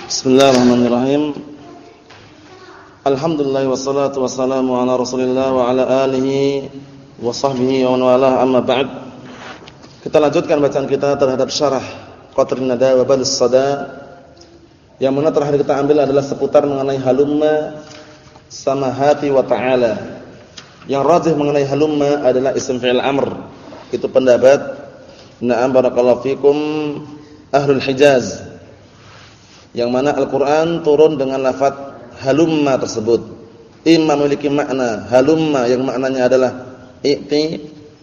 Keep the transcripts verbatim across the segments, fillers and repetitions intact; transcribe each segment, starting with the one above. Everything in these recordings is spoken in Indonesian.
Bismillahirrahmanirrahim. Alhamdulillah wassalatu wassalamu ala Rasulillah wa ala alihi wa sahbihi wa man walah, amma ba'd. Kita lanjutkan bacaan kita terhadap syarah Qatrin Nada wa Balus Sada. Yang mana terakhir kita ambil adalah seputar mengenai halumma sama hati wa ta'ala. Yang rajih mengenai halumma adalah isim fi'il amr. Itu pendapat na'am barakallahu fikum ahlul Hijaz. Yang mana Al-Qur'an turun dengan lafaz halumma tersebut. Imma memiliki makna halumma yang maknanya adalah i'ti,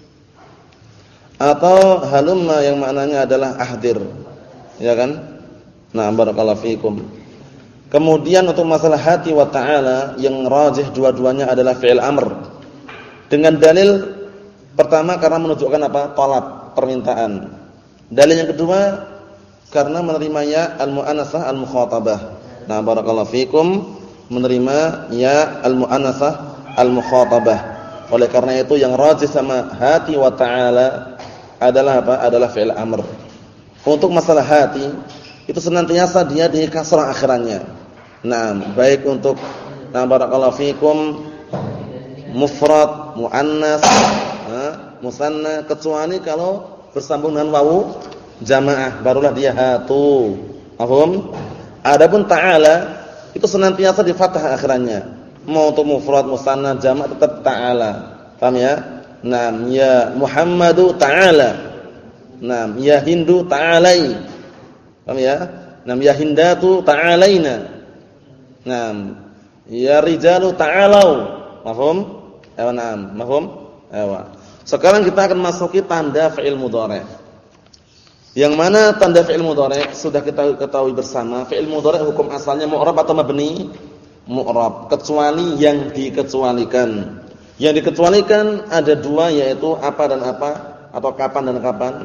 atau halumma yang maknanya adalah ahdir. Ya kan? Nah, barakallahu fikum. Kemudian untuk masalah hati wa ta'ala yang rajih dua-duanya adalah fi'il amr. Dengan dalil pertama karena menunjukkan apa? Talab, permintaan. Dalil yang kedua karena menerimanya al-mu'annasah al-mukhatabah. Nah, barakallahu fikum, menerima ya al-mu'annasah al-mukhatabah. Oleh karena itu yang rajih sama hati wa ta'ala adalah apa? Adalah fi'il amr. Untuk masalah hati itu senantiasa dia di kasrah akhirannya. Nah, baik untuk nah barakallahu fikum mufrad, muannas, musanna, kecuali kalau bersambung dengan wawu jamaah barulah dia hatu. Paham? Adapun ta'ala itu senantiasa di fathah akhirannya. Mau untuk mufrad, musanna, jama' tetap ta'ala. Paham ya? Naam, ya Muhammadu ta'ala. Naam, ya Hindu ta'alai. Paham ya? Naam, ya Hindatu ta'alaina. Naam, ya rijalu ta'alau. Paham? Ewa naam, paham? Ewa. Sekarang kita akan masuki tanda fi'il mudhari'. Yang mana tanda fi'il mudhari' sudah kita ketahui bersama, fi'il mudhari' hukum asalnya mu'rab atau mabni? Mu'rab, kecuali yang dikecualikan. Yang dikecualikan ada dua, yaitu apa dan apa, atau kapan dan kapan.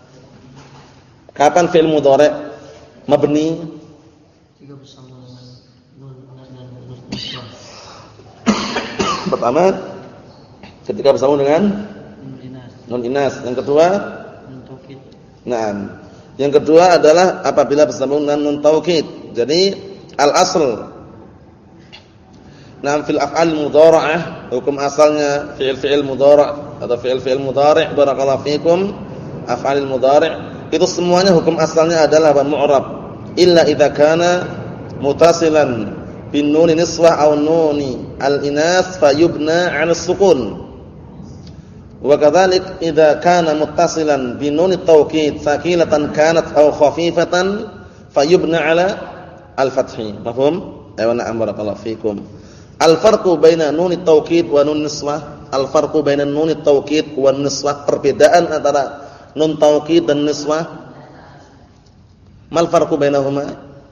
Kapan fi'il mudhari' mabni? Jika bersama dengan nun dan nun nisbah. Pertama, ketika bersama dengan nun inas. Nun inas. Yang kedua, nun taukid. Nah, yang kedua adalah apabila bersambung dengan nun taukid. Jadi al-asl nam fil af'al mudhara'ah, hukum asalnya fi'il-fi'il mudhara' atau fi'il-fi'il mudhari' barakallahu fikum, af'alil mudhari' itu semuanya hukum asalnya adalah mu'rab illa idza kana mutasilan bin nun niswah aw nuni al-inas fayubna 'ala as-sukun. Wa kadzalik idza kana muttasilan bi nun at-taukid sakilatan kanat aw khafifatan fayubna 'ala al-fathi. Mafhum? Ayo na'am barakallahu fikum. Al-farqu baina nun at-taukid wa nun niswah, al-farqu baina nun at-taukid wa niswah, perbedaan antara nun taukid dan niswah. Mal farqu bainahuma?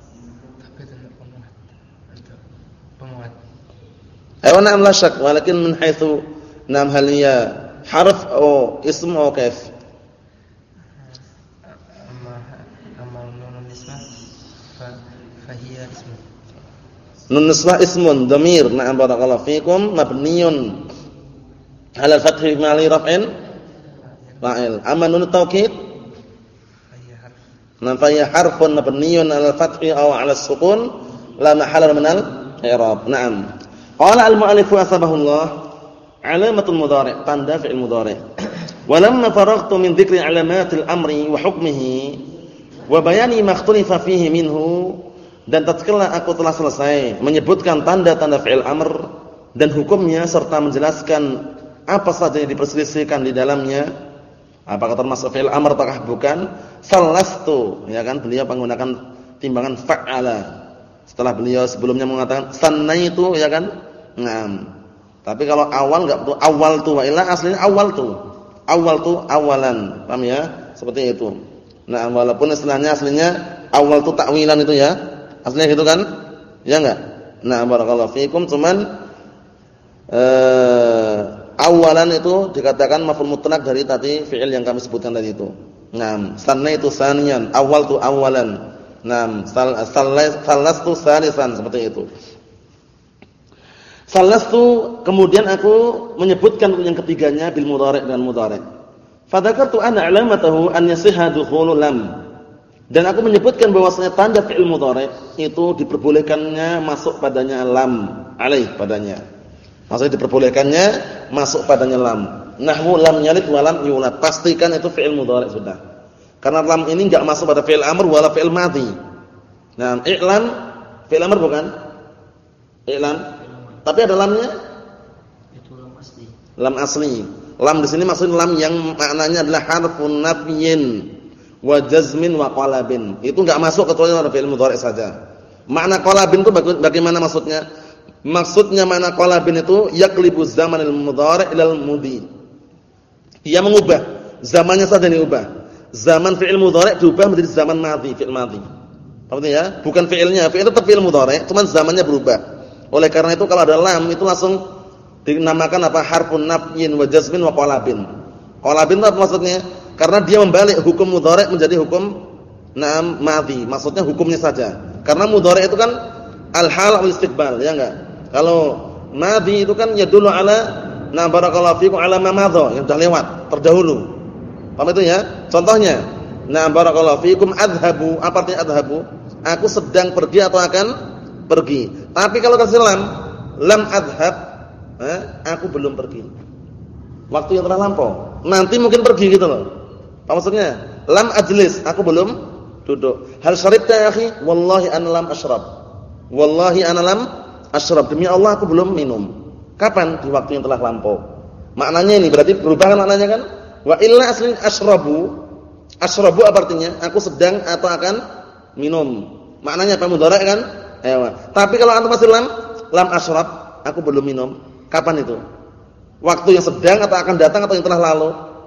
Ayo na'am la syak, walakin min haitsu nam hal hiya harf atau ism atau kaif? Amma nun nisbah fa hiya ism. Nun nisbah ismun dhamir, na'am barakallahu fikum, mabniyun 'ala al-fath fi ma'ali raf'in fa'il. Amma nun taukid fa hiya harf. Nam fa hiya harfun mabniyun 'ala al-fath aw 'ala as-sukun la mahalla min al-i'rab. Na'am. Qala al-mu'allif asbahullah alamatul mudhari', tanda fi'il mudhari'. Walamma faraghtu min dzikri alamatil amri wa hukmihi wa bayani ma ikhtalafa fihi minhu, dan tatkala aku telah selesai menyebutkan tanda-tanda fi'il amr dan hukumnya serta menjelaskan apa saja yang diperselisihkan di dalamnya, apakah termasuk fi'il amr ataukah bukan, salastu, ya kan, beliau menggunakan timbangan fa'ala. Setelah beliau sebelumnya mengatakan sannaitu, ya kan? Naam. Tapi kalau awal enggak betul, awal tu wa illa aslinya awal tu. Awal tu awalan. Paham ya? Seperti itu. Nah, walaupun istilahnya aslinya awal tu takwilan itu ya. Aslinya gitu kan? Ya enggak? Nah, barakallahu fikum, cuman eh awalan itu dikatakan maf'ul mutlaq dari tadi fi'il yang kami sebutkan tadi itu. Naam, sannaitu saniyan, awal tu awalan. Naam, salastu salisan, seperti itu. Salastu, kemudian aku menyebutkan yang ketiganya bil mudhari' dan mudhari'. Fadzakartu anna 'alamatahu an yasiha dukhulul lam. Dan aku menyebutkan bahwasanya tanda fi'il mudhari' itu diperbolehkannya masuk padanya lam alaih padanya. Maksudnya diperbolehkannya masuk padanya lam. Nahwu lam yalid wa lam yulad. Pastikan itu fi'il mudhari' sudah. Karena lam ini enggak masuk pada fi'il amr wala fi'il madhi. Nah, i'lam fi'il amr bukan? I'lam. Tapi ada lamnya? Itu lam asli. Lam asli. Lam di sini maksudnya lam yang maknanya adalah harfun nafyin wa jazmin wa qalabin. Itu enggak masuk kecuali pada fi'il mudhari' saja. Makna qalabin itu bagaimana maksudnya? Maksudnya makna qalabin itu yaqlibu zamanil mudhari' ilal mudhi. Dia mengubah zamannya saja diubah. Zaman fi'il mudhari' diubah menjadi zaman madhi, fi'il madhi. Paham ya? Bukan fi'ilnya, fi'il tetap fi'il mudhari', cuman zamannya berubah. Oleh karena itu kalau ada lam itu langsung dinamakan apa? Harfun nafyin wa jazmin wa qalabin. Qalabin itu apa maksudnya? Karena dia membalik hukum mudhari' menjadi hukum na'am madhi. Maksudnya hukumnya saja. Karena mudhari' itu kan al-hal wal istiqbal, ya enggak? Kalau madhi itu kan yadullu ala na barakallahu fikum ala ma madha, yang sudah lewat, terdahulu. Paham itu ya? Contohnya, na barakallahu fikum adhabu, apa artinya adhabu? Aku sedang pergi atau akan pergi. Tapi kalau kasih lam, lam adhab, eh, aku belum pergi. Waktu yang telah lampau. Nanti mungkin pergi gitu loh. Apa maksudnya? Lam ajlis, aku belum duduk. Hal syaribta ya akhi? Wallahi ana lam asyrab. Wallahi ana lam asyrab. Demi Allah aku belum minum. Kapan? Di waktu yang telah lampau. Maknanya ini berarti berubah kan maknanya kan? Wa illa aslin asyrabu. Asyrabu apa artinya? Aku sedang atau akan minum. Maknanya apa? Mudhari' kan? Ayo. Tapi kalau antum masih lam, lam asyrab, aku belum minum. Kapan itu? Waktu yang sedang atau akan datang atau yang telah lalu?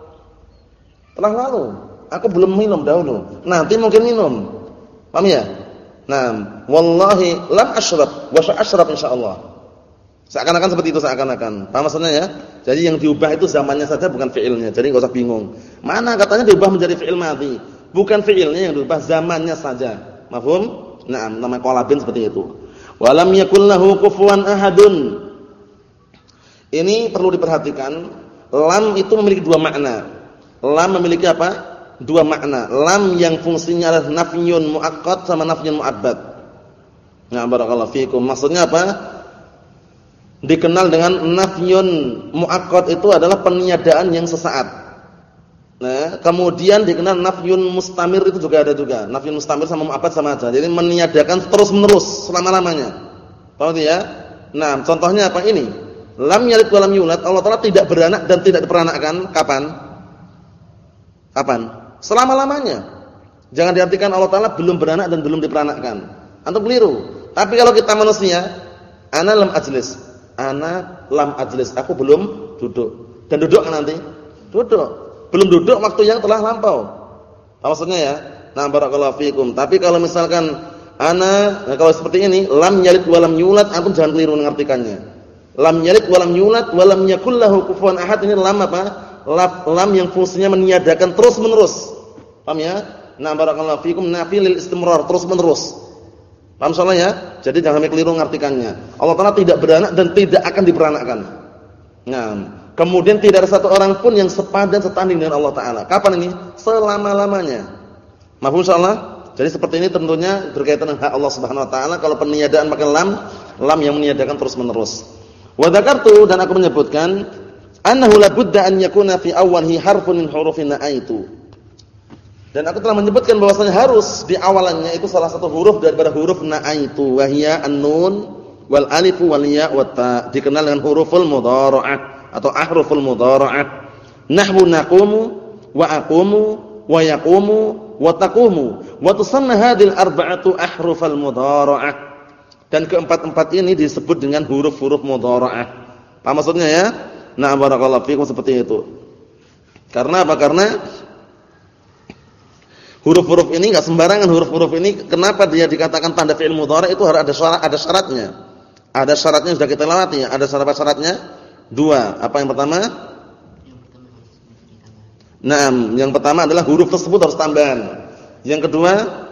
Telah lalu. Aku belum minum dahulu. Nanti mungkin minum. Paham ya? Nah, wallahi lam asyrab wa sa'asyrab insyaallah. Seakan-akan seperti itu seakan-akan. Paham maksudnya ya? Jadi yang diubah itu zamannya saja bukan fi'ilnya. Jadi enggak usah bingung. Mana katanya diubah menjadi fi'il madhi? Bukan fi'ilnya yang diubah, zamannya saja. Mafhum? Naam, nama qalabin seperti itu. Wa lam yakul lahu kufuwan ahadun. Ini perlu diperhatikan, lam itu memiliki dua makna. Lam memiliki apa? Dua makna. Lam yang fungsinya adalah nafyun muakkad sama nafyun muabbad. Nah, barakallahu fikum. Maksudnya apa? Dikenal dengan nafyun muakkad itu adalah peniadaan yang sesaat. Nah, kemudian dikenal nafyun mustamir itu juga ada juga. Nafyun mustamir sama muabbad sama aja. Jadi meniadakan terus-menerus selama-lamanya. Paham ya? Nah, contohnya apa ini? Lam yalid wa lam yulad, Allah Taala tidak beranak dan tidak diperanakkan. Kapan? Kapan? Selama-lamanya. Jangan diartikan Allah Taala belum beranak dan belum diperanakkan. Antum keliru. Tapi kalau kita manusia, ana lam ajlis. Ana lam ajlis, aku belum duduk. Dan duduk kan nanti? Duduk. Belum duduk waktu yang telah lampau. Apa maksudnya ya? Nah, barakallahu fikum. Tapi kalau misalkan ana, nah kalau seperti ini, lam yalid wa lam yulad, antum jangan keliru mengartikannya. Lam yalid wa lam yulad wa lam yakul lahu kufuwan ahad, ini lam apa? Lam yang fungsinya meniadakan terus-menerus. Paham ya? Nah, barakallahu fikum, nafi lil istimrar, terus-menerus. Paham soalnya? Jadi jangan sampai keliru mengartikannya. Allah Taala tidak beranak dan tidak akan diperanakkan. Nah, kemudian tidak ada satu orang pun yang sepadan setanding dengan Allah Taala. Kapan ini? Selama-lamanya. Mafhum insyaallah? Jadi seperti ini tentunya berkaitan dengan hak Allah Subhanahu wa taala. Kalau peniadaan pakai lam, lam yang meniadakan terus-menerus. Wa dzakartu, dan aku menyebutkan annahu la budda an yakuna fi awwalihi harfun min hurufin na'aitu. Dan aku telah menyebutkan bahwasanya harus di awalannya itu salah satu huruf daripada huruf na'aitu, wa hiya an-nun wal alif wal ya wat ta, dikenal dengan huruful mudhara'ah atau ahruful mudhara'ah. Nahwu naqumu wa aqumu wa yaqumu wa taqumu wa tusamma hadhil arba'atu ahrufal mudhara'ah. Dan keempat-empat ini disebut dengan huruf-huruf mudhara'ah. Apa maksudnya ya? Nah, barakallahu fikum, seperti itu. Karena apa? Karena huruf-huruf ini enggak sembarangan. Huruf-huruf ini kenapa dia dikatakan tanda fi'il mudhari' itu harus ada syarat, ada syaratnya. Ada syaratnya sudah kita lewati ya. Ada syarat-syaratnya? Dua. Apa yang pertama? Nah, yang pertama adalah huruf tersebut harus tambahan. Yang kedua,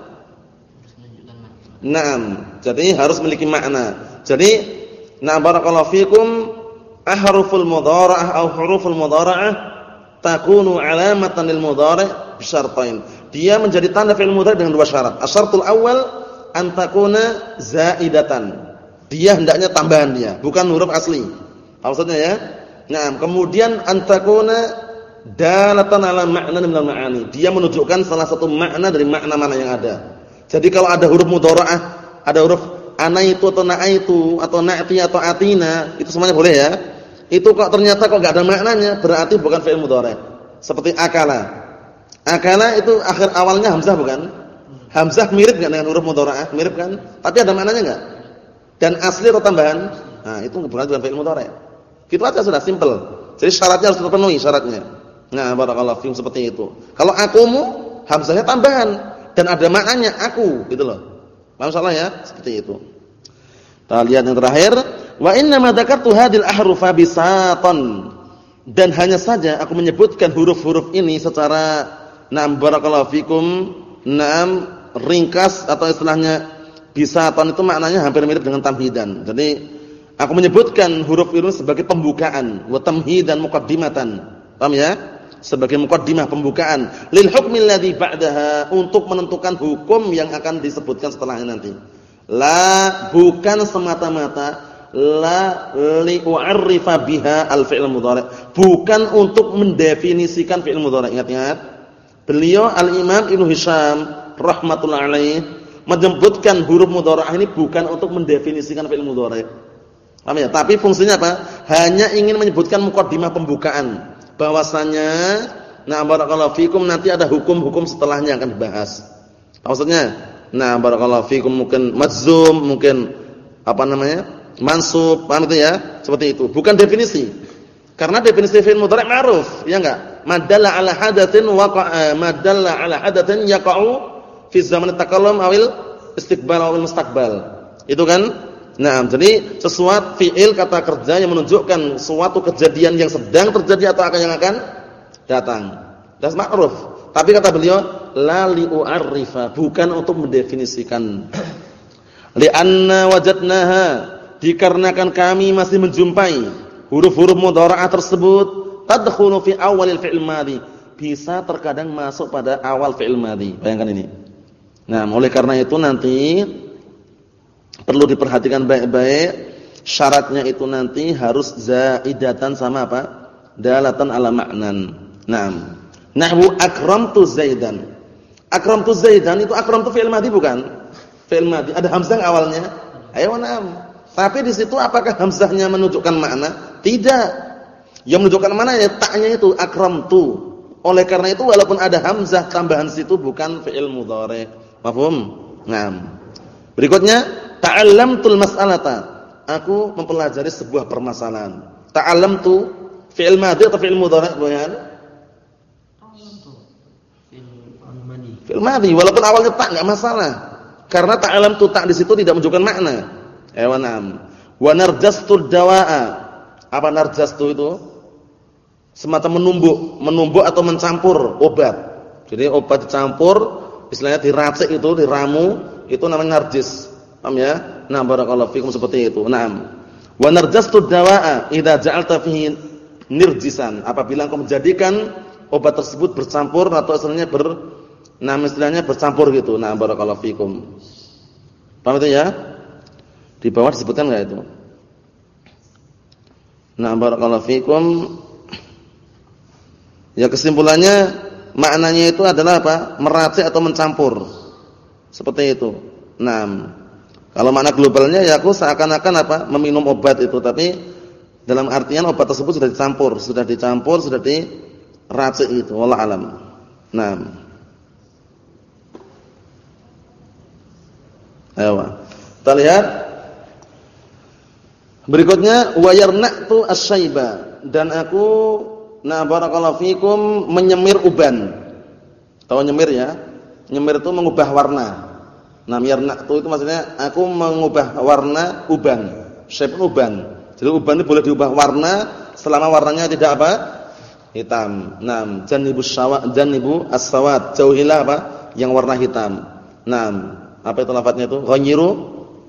naam, jadi harus memiliki makna. Jadi, na barakallahu fikum, ahruful mudhara'ah atau huruful mudhara'ah takunu alamatan lil mudhari' bisyartain. dia menjadi tanda fi'il mudhari dengan dua syarat. Asyaratul awal an takuna zaidatan. Dia hendaknya tambahan dia, bukan huruf asli. Maksudnya ya. Nah, kemudian an takuna dalatan ala ma'na min al-ma'ani. Dia menunjukkan salah satu makna dari makna-makna yang ada. Jadi kalau ada huruf mudhara'ah, ada huruf anaitu atau na'aitu atau na'ti atau atina, itu semuanya boleh ya. Itu kok ternyata kok enggak ada maknanya, berarti bukan fi'il mudhari'. Seperti akala. Akala itu akhir awalnya hamzah bukan? Hamzah mirip enggak dengan huruf mudhara'ah? Mirip kan? Tapi ada maknanya enggak? Dan asli atau tambahan? Nah, itu bukan bukan fi'il mudhari'. Gitu aja sudah simple. Jadi syaratnya harus terpenuhi syaratnya. Nah, barakallahu fiikum seperti itu. Kalau akumu hamzahnya tambahan dan ada maknanya aku, gitu loh. Paham salah ya? Seperti itu. Kita lihat yang terakhir, wa inna ma dzakartu hadhil ahrufa bisatan. Dan hanya saja aku menyebutkan huruf-huruf ini secara na'am barakallahu fiikum, na'am ringkas atau istilahnya bisatan itu maknanya hampir mirip dengan tamhidan. Jadi aku menyebutkan huruf ini sebagai pembukaan, wa tamhidan muqaddimatan. Paham ya? Sebagai muqaddimah pembukaan lil hukmil ladzi ba'daha, untuk menentukan hukum yang akan disebutkan setelahnya nanti. La bukan semata-mata la li u'arrifa biha al-fi'l mudhari', bukan untuk mendefinisikan fi'il mudhari'. Ingat-ingat. Beliau Al-Imam Ibnu Hisham rahmatullah alaih menyebutkan huruf mudhari'ah ini bukan untuk mendefinisikan fi'il mudhari'. Paham ya? Tapi fungsinya apa? Hanya ingin menyebutkan muqaddimah pembukaan, bahwasanya nah barakallahu fikum nanti ada hukum-hukum setelahnya akan dibahas. Maksudnya, nah barakallahu fikum mungkin majzum, mungkin apa namanya? mansub, paham itu ya? Seperti itu. Bukan definisi. Karena definisi fi'il mudhari' ma'ruf, ya enggak? Madalla 'ala hadatsin waqa'a, madalla 'ala hadatsin yaqa'u fi zaman at-takallum awil istiqbal awil mustaqbal. Itu kan? Nah, jadi sesuatu fi'il kata kerja yang menunjukkan suatu kejadian yang sedang terjadi atau akan yang akan datang. Das ma'ruf. Tapi kata beliau la li'u'arrifa, bukan untuk mendefinisikan. Li'anna wajadnaha, dikarenakan kami masih menjumpai huruf-huruf mudhara'ah tersebut tadkhulu fi awalil fi'il madhi, bisa terkadang masuk pada awal fi'il madhi. Bayangkan ini. Nah, oleh karena itu nanti perlu diperhatikan baik-baik, syaratnya itu nanti harus zaidatan sama apa? Dalatan ala ma'nan. Naam. Nahwu akramtu Zaidan. Akramtu Zaidan itu akramtu fi'il madhi bukan? Fi'il madhi ada hamzah awalnya. Ayo na'am. Tapi di situ apakah hamzahnya menunjukkan makna? Tidak. Yang menunjukkan makna ya ta'nya itu akramtu. Oleh karena itu walaupun ada hamzah tambahan situ bukan fi'il mudhari'. Paham? Naam. Berikutnya ta'allamtul mas'alata. Aku mempelajari sebuah permasalahan. Ta'allamtu fi'il madhi atau fi'il mudhari', Boyan? Ta'allamtu fi'il madhi. Fi'il madhi walaupun awalnya tak enggak masalah. Karena ta'allamtu tak di situ tidak menunjukkan makna. Eh wa na'am. Wa narjastu dawaa. Apa narjastu itu? Semacam menumbuk, menumbuk atau mencampur obat. Jadi obat dicampur, istilahnya diracik itu, diramu, itu namanya narjis. Paham ya? Nah, barakallahu fikum seperti itu. Naam. Wa narjastu dawaa idza ja'alta fihi nirjisan. Apabila engkau menjadikan obat tersebut bercampur atau istilahnya ber nah istilahnya bercampur gitu. Nah, barakallahu fikum. Paham itu ya? Di bawah disebutkan enggak itu? Nah, barakallahu fikum. Ya kesimpulannya maknanya itu adalah apa? Meracik atau mencampur. Seperti itu. Nah, kalau makna globalnya ya aku seakan-akan apa? Meminum obat itu, tapi dalam artian obat tersebut sudah dicampur, sudah dicampur, sudah diracik itu. Wallahu alam. Nah. Ayo. Kita lihat berikutnya wa yarna'tu asy-syaiba, dan aku na barakallahu fikum menyemir uban. Tahu nyemir ya? Nyemir itu mengubah warna. Nah, yarna'tu itu maksudnya aku mengubah warna uban. Shape uban. Jadi uban itu boleh diubah warna selama warnanya tidak apa? Hitam. Nah, janibus sawat, janibu as-sawat, jauhilah apa? Yang warna hitam. Nah, apa itu lafadznya itu? Ghayyiru.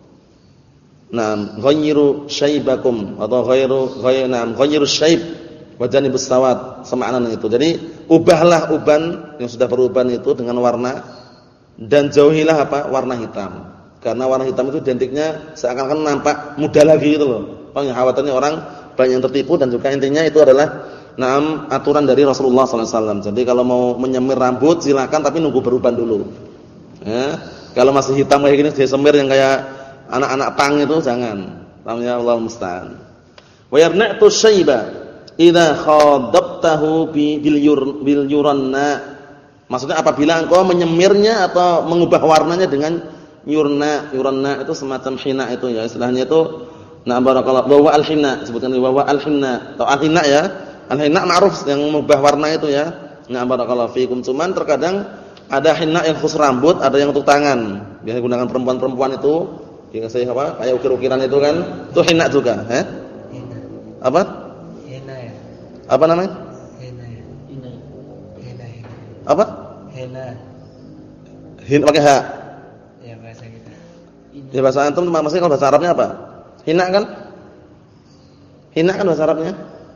Nah, ghayyiru syaibakum atau ghairu ghayr, nah, ghayyiru syaib. Wa janibus sawad, semakna dengan itu. Jadi ubahlah uban yang sudah beruban itu dengan warna dan jauhilah apa? Warna hitam. Karena warna hitam itu identiknya seakan-akan nampak muda lagi gitu loh. Paham ya? Khawatirnya orang banyak yang tertipu dan juga intinya itu adalah naam aturan dari Rasulullah sallallahu alaihi wasallam. Jadi kalau mau menyemir rambut silakan tapi nunggu beruban dulu. Ya. Kalau masih hitam kayak gini dia semir yang kayak anak-anak pang itu jangan. Paham ya? Allahu musta'an. Wa yarna'tu syaiba idza khadabtahu bil bil yuranna. Maksudnya apabila engkau menyemirnya atau mengubah warnanya dengan yurna. Yuranna itu semacam hina itu ya. Istilahnya itu na barakallahu wa al-hina, sebutkan wa al-hina atau al-hina ya. Al-hina ma'ruf yang mengubah warna itu ya. Na barakallahu fikum. Cuman terkadang ada hina yang khusus rambut, ada yang untuk tangan. Biasanya gunakan perempuan-perempuan itu dikasih apa? Kayak ukir-ukiran itu kan. Itu hina juga, eh? Hina. Apa? Hina ya. Apa namanya? Hina ya. Hina. Hina. Apa? Hina. Hin pakai ha. Ya bahasa kita. Ya bahasa antum maksudnya kalau bahasa Arabnya apa? Hina kan? Hina kan bahasa Arabnya?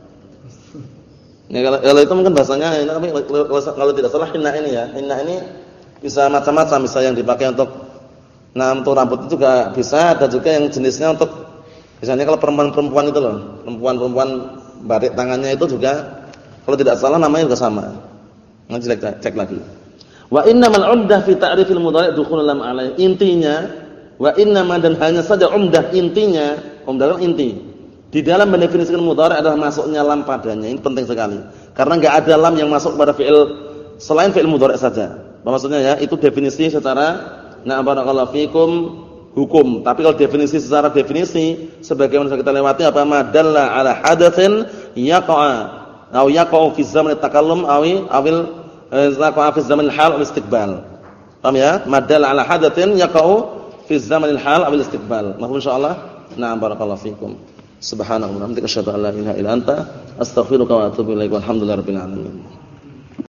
Ya, kalau, kalau itu mungkin bahasanya hina, tapi kalau, kalau tidak salah hina ini ya. Hina ini bisa macam-macam, bisa yang dipakai untuk nah untuk rambut itu juga bisa, ada juga yang jenisnya untuk misalnya kalau perempuan-perempuan itu loh, perempuan-perempuan barik tangannya itu juga kalau tidak salah namanya juga sama. Nanti cek, cek lagi. Wa innamal 'umdah fi ta'rifil mudhari' dukhulul lam alaih. Intinya wa innama dan hanya saja umdah intinya, umdah inti. Di dalam mendefinisikan mudhari' adalah masuknya lam padanya. Ini penting sekali. Karena enggak ada lam yang masuk pada fi'il selain fi'il mudhari' saja. Maksudnya ya, itu definisi secara na barakallahu fikum hukum. Tapi kalau definisi secara definisi sebagaimana kita lewati apa madalla ala hadatsin yaqa'a aw yaqa'u fi zaman at-takallum aw awil yaqa'a fi zaman al-hal wal istiqbal. Paham ya? Madalla ala hadatsin yaqa'u fi zaman al-hal wal istiqbal. Mafhum insyaallah? Na'am barakallahu fikum. Subhanallah wa bihamdika asyhadu an la ilaha illa anta astaghfiruka wa atubu ilaik. Walhamdulillahirabbil alamin.